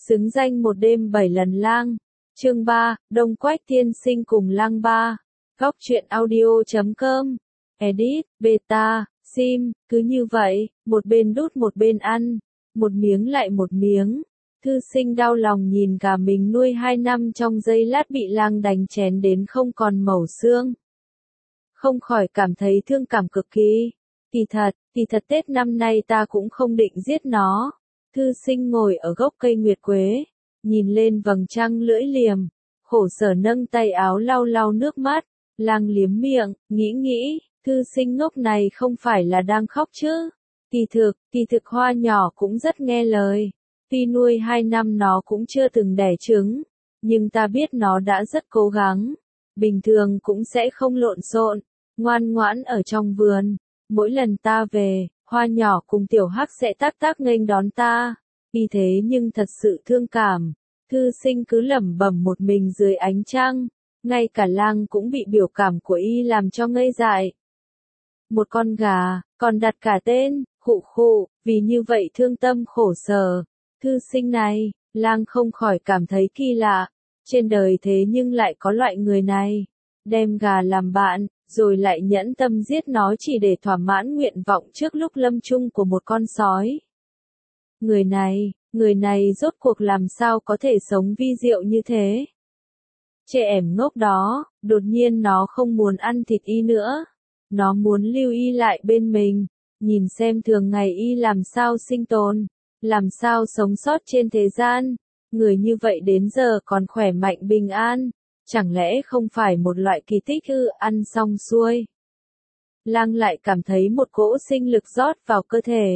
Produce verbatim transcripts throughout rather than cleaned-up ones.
Xứng danh một đêm bảy lần lang. Chương ba, Đông Quách Tiên Sinh cùng lang ba. Góc truyện audio chấm com. Edit, beta, sim, cứ như vậy, một bên đút một bên ăn, một miếng lại một miếng. Thư sinh đau lòng nhìn cả mình nuôi hai năm trong giây lát bị lang đánh chén đến không còn mẩu xương. Không khỏi cảm thấy thương cảm cực kỳ. Kỳ thật, kỳ thật Tết năm nay ta cũng không định giết nó. Thư sinh ngồi ở gốc cây nguyệt quế, nhìn lên vầng trăng lưỡi liềm, khổ sở nâng tay áo lau lau nước mắt, lang liếm miệng, nghĩ nghĩ, thư sinh ngốc này không phải là đang khóc chứ. Kỳ thực, kỳ thực hoa nhỏ cũng rất nghe lời. Tuy nuôi hai năm nó cũng chưa từng đẻ trứng, nhưng ta biết nó đã rất cố gắng. Bình thường cũng sẽ không lộn xộn, ngoan ngoãn ở trong vườn. Mỗi lần ta về, hoa nhỏ cùng tiểu hắc sẽ tác tác nghênh đón ta. Vì thế nhưng thật sự thương cảm. Thư sinh cứ lẩm bẩm một mình dưới ánh trăng. Ngay cả lang cũng bị biểu cảm của y làm cho ngây dại. Một con gà, còn đặt cả tên, khụ khụ, vì như vậy thương tâm khổ sở. Thư sinh này, lang không khỏi cảm thấy kỳ lạ. Trên đời thế nhưng lại có loại người này. Đem gà làm bạn, rồi lại nhẫn tâm giết nó chỉ để thỏa mãn nguyện vọng trước lúc lâm chung của một con sói. Người này, người này rốt cuộc làm sao có thể sống vi diệu như thế? Trẻ ẻm ngốc đó, đột nhiên nó không muốn ăn thịt y nữa. Nó muốn lưu y lại bên mình, nhìn xem thường ngày y làm sao sinh tồn, làm sao sống sót trên thế gian. Người như vậy đến giờ còn khỏe mạnh bình an. Chẳng lẽ không phải một loại kỳ tích ư? Ăn xong xuôi, lang lại cảm thấy một cỗ sinh lực rót vào cơ thể.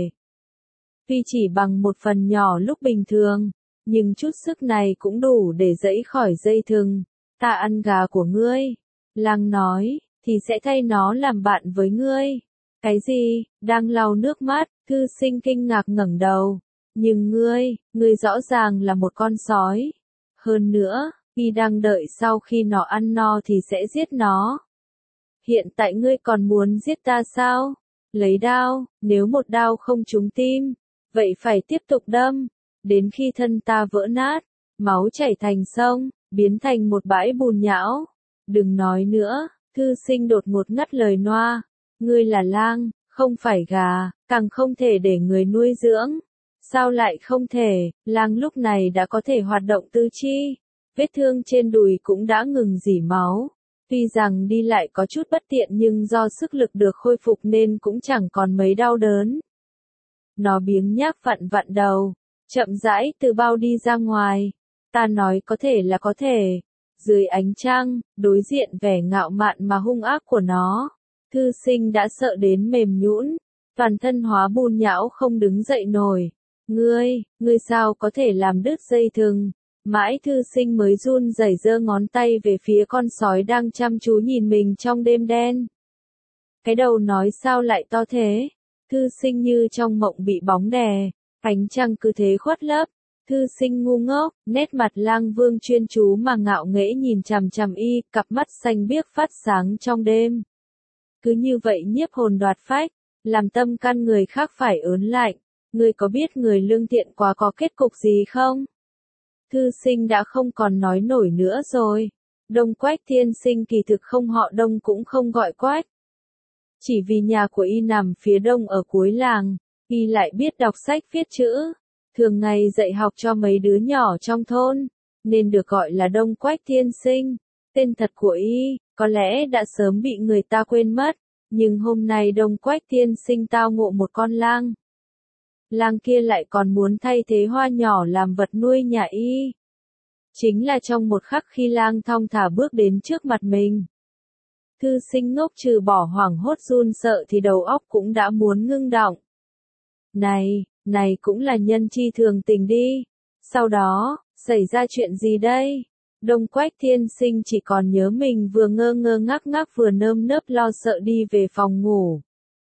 Tuy chỉ bằng một phần nhỏ lúc bình thường, nhưng chút sức này cũng đủ để giãy khỏi dây thừng. Ta ăn gà của ngươi, lang nói, thì sẽ thay nó làm bạn với ngươi. Cái gì? Đang lau nước mắt, thư sinh kinh ngạc ngẩng đầu. Nhưng ngươi, ngươi rõ ràng là một con sói. Hơn nữa, y đang đợi sau khi nó ăn no thì sẽ giết nó. Hiện tại ngươi còn muốn giết ta sao? Lấy đao, nếu một đao không trúng tim, vậy phải tiếp tục đâm, đến khi thân ta vỡ nát, máu chảy thành sông, biến thành một bãi bùn nhão. Đừng nói nữa, thư sinh đột ngột ngắt lời noa. Ngươi là lang, không phải gà, càng không thể để người nuôi dưỡng. Sao lại không thể? Lang lúc này đã có thể hoạt động tứ chi. Vết thương trên đùi cũng đã ngừng rỉ máu. Tuy rằng đi lại có chút bất tiện nhưng do sức lực được khôi phục nên cũng chẳng còn mấy đau đớn. Nó biếng nhác vặn vặn đầu, chậm rãi từ bao đi ra ngoài. Ta nói có thể là có thể. Dưới ánh trăng, đối diện vẻ ngạo mạn mà hung ác của nó, thư sinh đã sợ đến mềm nhũn, toàn thân hóa bùn nhão không đứng dậy nổi. Ngươi, ngươi sao có thể làm đứt dây thừng? Mãi thư sinh mới run rẩy giơ ngón tay về phía con sói đang chăm chú nhìn mình trong đêm đen. Cái đầu nói sao lại to thế? Thư sinh như trong mộng bị bóng đè, ánh trăng cứ thế khuất lấp. Thư sinh ngu ngốc, nét mặt lang vương chuyên chú mà ngạo nghễ nhìn chằm chằm y, cặp mắt xanh biếc phát sáng trong đêm. Cứ như vậy nhiếp hồn đoạt phách, làm tâm can người khác phải ớn lạnh. Ngươi có biết người lương thiện quá có kết cục gì không? Thư sinh đã không còn nói nổi nữa rồi. Đông Quách Tiên Sinh kỳ thực không họ Đông cũng không gọi Quách. Chỉ vì nhà của y nằm phía đông ở cuối làng, y lại biết đọc sách viết chữ. Thường ngày dạy học cho mấy đứa nhỏ trong thôn, nên được gọi là Đông Quách Tiên Sinh. Tên thật của y, có lẽ đã sớm bị người ta quên mất, nhưng hôm nay Đông Quách Tiên Sinh tao ngộ một con lang. Lang kia lại còn muốn thay thế hoa nhỏ làm vật nuôi nhà y. Chính là trong một khắc khi lang thong thả bước đến trước mặt mình. Thư sinh ngốc trừ bỏ hoảng hốt run sợ thì đầu óc cũng đã muốn ngưng đọng. Này, này cũng là nhân chi thường tình đi. Sau đó, xảy ra chuyện gì đây? Đông Quách Tiên Sinh chỉ còn nhớ mình vừa ngơ ngơ ngác ngác vừa nơm nớp lo sợ đi về phòng ngủ.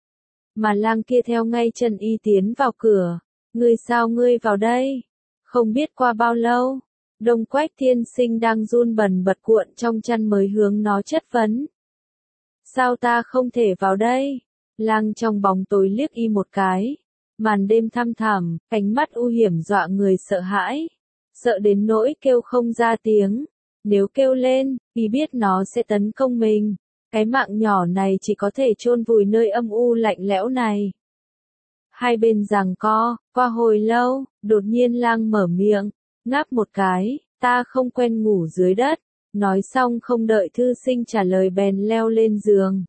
Mà lang kia theo ngay chân y tiến vào cửa. Ngươi sao ngươi vào đây? Không biết qua bao lâu, Đông Quách Tiên Sinh đang run bần bật cuộn trong chăn mới hướng nó chất vấn. Sao ta không thể vào đây? Lang trong bóng tối liếc y một cái. Màn đêm thăm thẳm, ánh mắt u hiểm dọa người sợ hãi. sợ đến nỗi kêu không ra tiếng. Nếu kêu lên, y biết nó sẽ tấn công mình. Cái mạng nhỏ này chỉ có thể chôn vùi nơi âm u lạnh lẽo này. Hai bên giằng co, qua hồi lâu, đột nhiên Lang mở miệng, ngáp một cái, ta không quen ngủ dưới đất. Nói xong không đợi thư sinh trả lời bèn leo lên giường.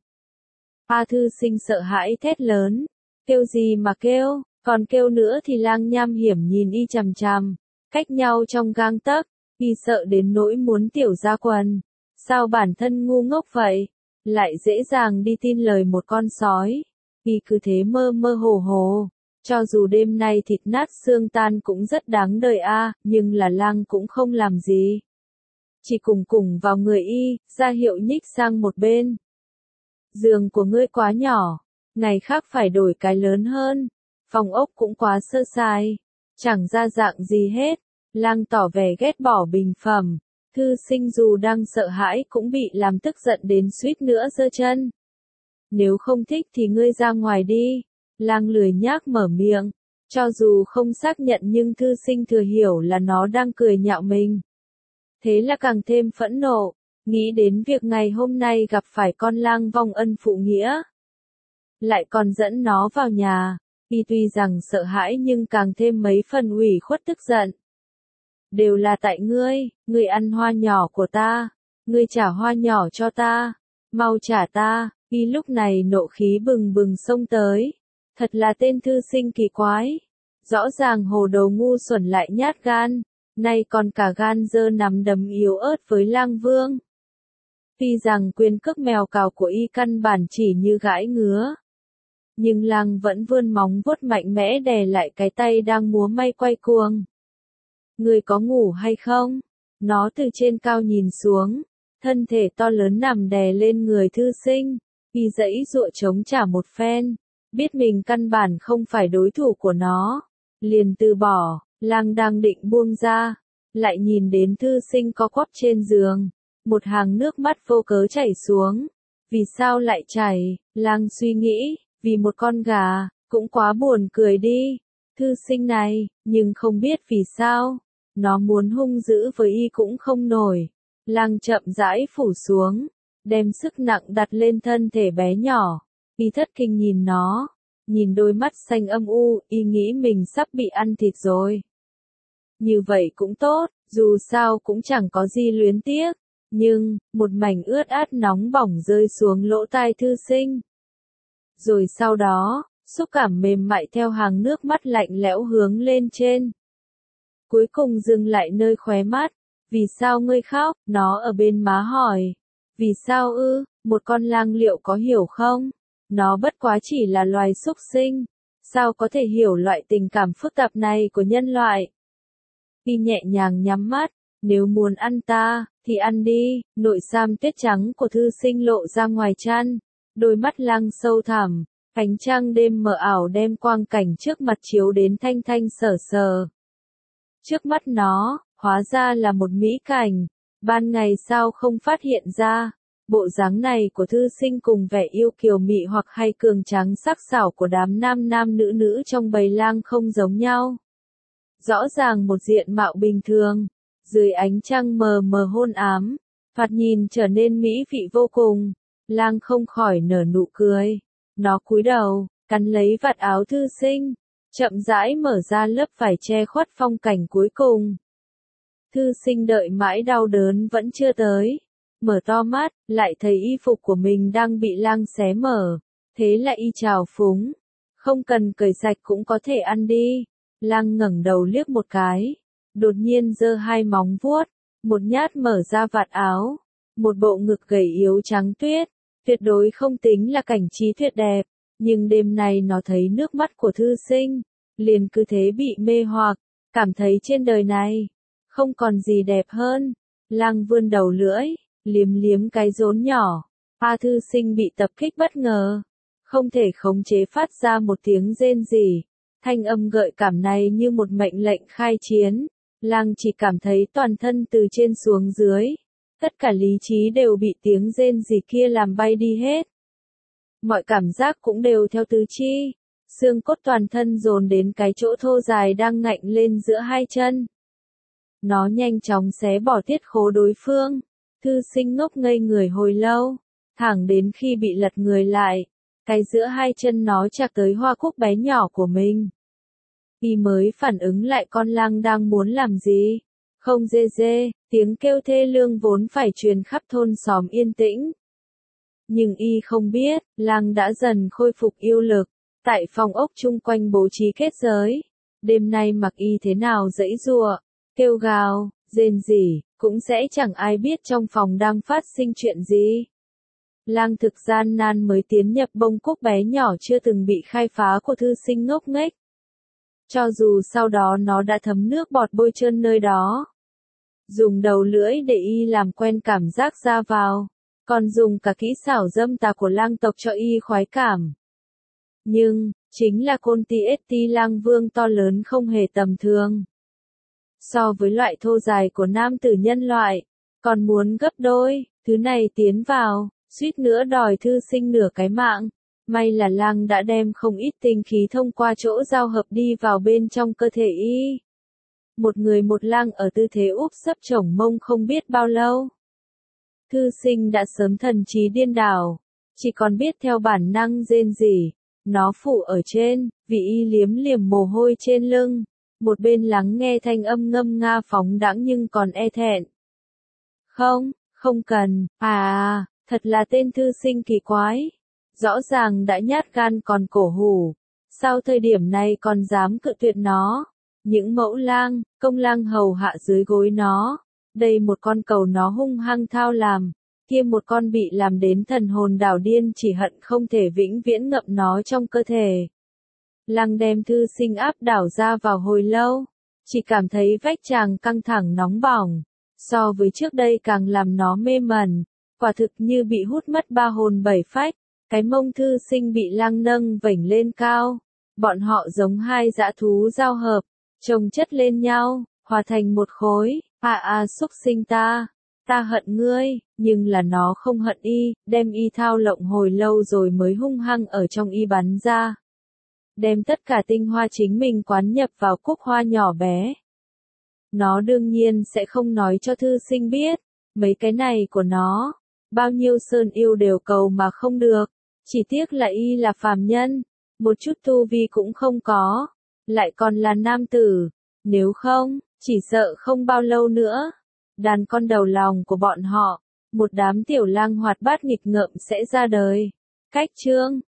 A thư sinh sợ hãi thét lớn, kêu gì mà kêu, còn kêu nữa thì Lang nham hiểm nhìn y chằm chằm, cách nhau trong gang tấc, y sợ đến nỗi muốn tiểu ra quần. Sao bản thân ngu ngốc vậy, lại dễ dàng đi tin lời một con sói. Y cứ thế mơ mơ hồ hồ, cho dù đêm nay thịt nát xương tan cũng rất đáng đời a, nhưng là Lang cũng không làm gì. Chỉ cùng cùng vào người y, ra hiệu nhích sang một bên. Giường của ngươi quá nhỏ, ngày khác phải đổi cái lớn hơn. Phòng ốc cũng quá sơ sài, chẳng ra dạng gì hết. Lang tỏ vẻ ghét bỏ bình phẩm. Thư sinh dù đang sợ hãi cũng bị làm tức giận đến suýt nữa giơ chân. Nếu không thích thì ngươi ra ngoài đi. Lang lười nhác mở miệng. Cho dù không xác nhận nhưng thư sinh thừa hiểu là nó đang cười nhạo mình. Thế là càng thêm phẫn nộ, nghĩ đến việc ngày hôm nay gặp phải con lang vong ân phụ nghĩa. Lại còn dẫn nó vào nhà, y tuy rằng sợ hãi nhưng càng thêm mấy phần ủy khuất tức giận. Đều là tại ngươi, ngươi ăn hoa nhỏ của ta, ngươi trả hoa nhỏ cho ta, mau trả ta, y lúc này nộ khí bừng bừng xông tới. Thật là tên thư sinh kỳ quái, rõ ràng hồ đồ ngu xuẩn lại nhát gan. Nay còn cả gan dơ nắm đấm yếu ớt với Lang Vương. Tuy rằng quyền cước mèo cào của y căn bản chỉ như gãi ngứa. Nhưng Lang vẫn vươn móng vuốt mạnh mẽ đè lại cái tay đang múa may quay cuồng. Người có ngủ hay không? Nó từ trên cao nhìn xuống. Thân thể to lớn nằm đè lên người thư sinh. Y giãy giụa chống trả một phen. Biết mình căn bản không phải đối thủ của nó. Liền từ bỏ. Lang đang định buông ra, lại nhìn đến thư sinh co quắp trên giường, một hàng nước mắt vô cớ chảy xuống. Vì sao lại chảy? Lang suy nghĩ, vì một con gà, cũng quá buồn cười đi. Thư sinh này, nhưng không biết vì sao, nó muốn hung dữ với y cũng không nổi. Lang chậm rãi phủ xuống, đem sức nặng đặt lên thân thể bé nhỏ. Y thất kinh nhìn nó, nhìn đôi mắt xanh âm u, y nghĩ mình sắp bị ăn thịt rồi. Như vậy cũng tốt, dù sao cũng chẳng có gì luyến tiếc. Nhưng, một mảnh ướt át nóng bỏng rơi xuống lỗ tai thư sinh. Rồi sau đó, xúc cảm mềm mại theo hàng nước mắt lạnh lẽo hướng lên trên. Cuối cùng dừng lại nơi khóe mắt. Vì sao ngươi khóc? Nó ở bên má hỏi. Vì sao ư? Một con lang liệu có hiểu không? Nó bất quá chỉ là loài súc sinh. Sao có thể hiểu loại tình cảm phức tạp này của nhân loại? Y nhẹ nhàng nhắm mắt, nếu muốn ăn ta, thì ăn đi. Nội sam tuyết trắng của thư sinh lộ ra ngoài chăn, đôi mắt Lang sâu thẳm, ánh trăng đêm mờ ảo đem quang cảnh trước mặt chiếu đến thanh thanh sở sờ. Trước mắt nó, hóa ra là một mỹ cảnh, ban ngày sao không phát hiện ra. Bộ dáng này của thư sinh cùng vẻ yêu kiều mị hoặc hay cường tráng sắc sảo của đám nam nam nữ nữ trong bầy lang không giống nhau. Rõ ràng một diện mạo bình thường, dưới ánh trăng mờ mờ hôn ám, thoạt nhìn trở nên mỹ vị vô cùng. Lang không khỏi nở nụ cười. Nó cúi đầu, cắn lấy vạt áo thư sinh, chậm rãi mở ra lớp vải che khuất phong cảnh cuối cùng. Thư sinh đợi mãi đau đớn vẫn chưa tới. Mở to mắt, lại thấy y phục của mình đang bị Lang xé mở. Thế lại y trào phúng. Không cần cởi sạch cũng có thể ăn đi. Lang ngẩng đầu liếc một cái. Đột nhiên giơ hai móng vuốt. Một nhát mở ra vạt áo. Một bộ ngực gầy yếu trắng tuyết. Tuyệt đối không tính là cảnh trí tuyệt đẹp. Nhưng đêm nay nó thấy nước mắt của thư sinh. Liền cứ thế bị mê hoặc. Cảm thấy trên đời này không còn gì đẹp hơn. Lang vươn đầu lưỡi, liếm liếm cái rốn nhỏ. A thư sinh bị tập kích bất ngờ, không thể khống chế phát ra một tiếng rên rỉ. Thanh âm gợi cảm này như một mệnh lệnh khai chiến. Lang chỉ cảm thấy toàn thân từ trên xuống dưới, tất cả lý trí đều bị tiếng rên rỉ kia làm bay đi hết. Mọi cảm giác cũng đều theo tứ chi, xương cốt toàn thân dồn đến cái chỗ thô dài đang ngạnh lên giữa hai chân. Nó nhanh chóng xé bỏ tiết khố đối phương. Thư sinh ngốc ngây người hồi lâu, thẳng đến khi bị lật người lại, cái giữa hai chân nó chạc tới hoa cúc bé nhỏ của mình. Y mới phản ứng lại con lang đang muốn làm gì. Không dê dê, tiếng kêu thê lương vốn phải truyền khắp thôn xóm yên tĩnh. Nhưng y không biết, lang đã dần khôi phục yêu lực, tại phòng ốc chung quanh bố trí kết giới. Đêm nay mặc y thế nào giãy giụa, kêu gào, rên rỉ, cũng sẽ chẳng ai biết trong phòng đang phát sinh chuyện gì. Lang thực gian nan mới tiến nhập bông cúc bé nhỏ chưa từng bị khai phá của thư sinh ngốc nghếch. Cho dù sau đó nó đã thấm nước bọt bôi trơn nơi đó. Dùng đầu lưỡi để y làm quen cảm giác ra vào, còn dùng cả kỹ xảo dâm tà của lang tộc cho y khoái cảm. Nhưng, chính là côn ti ết ti lang vương to lớn không hề tầm thường. So với loại thô dài của nam tử nhân loại, còn muốn gấp đôi, thứ này tiến vào, suýt nữa đòi thư sinh nửa cái mạng. May là lang đã đem không ít tinh khí thông qua chỗ giao hợp đi vào bên trong cơ thể y. Một người một lang ở tư thế úp sấp chổng mông không biết bao lâu. Thư sinh đã sớm thần trí điên đảo, chỉ còn biết theo bản năng rên rỉ. Nó phụ ở trên, vì y liếm liềm mồ hôi trên lưng, một bên lắng nghe thanh âm ngâm nga phóng đãng nhưng còn e thẹn. Không, không cần, à, thật là tên thư sinh kỳ quái. Rõ ràng đã nhát gan còn cổ hủ, sao thời điểm này còn dám cự tuyệt nó. Những mẫu lang, công lang hầu hạ dưới gối nó. Đây một con cầu nó hung hăng thao làm, kia một con bị làm đến thần hồn đảo điên chỉ hận không thể vĩnh viễn ngậm nó trong cơ thể. Lang đem thư sinh áp đảo ra vào hồi lâu, chỉ cảm thấy vách chàng căng thẳng nóng bỏng, so với trước đây càng làm nó mê mẩn, quả thực như bị hút mất ba hồn bảy phách. Cái mông thư sinh bị lang nâng vểnh lên cao, bọn họ giống hai dã thú giao hợp, chồng chất lên nhau, hòa thành một khối. À à xúc sinh ta, ta hận ngươi, nhưng là nó không hận y, đem y thao lộng hồi lâu rồi mới hung hăng ở trong y bắn ra. Đem tất cả tinh hoa chính mình quán nhập vào cúc hoa nhỏ bé. Nó đương nhiên sẽ không nói cho thư sinh biết, mấy cái này của nó, bao nhiêu sơn yêu đều cầu mà không được, chỉ tiếc là y là phàm nhân, một chút tu vi cũng không có, lại còn là nam tử, nếu không, chỉ sợ không bao lâu nữa, đàn con đầu lòng của bọn họ, một đám tiểu lang hoạt bát nghịch ngợm sẽ ra đời. Cách chương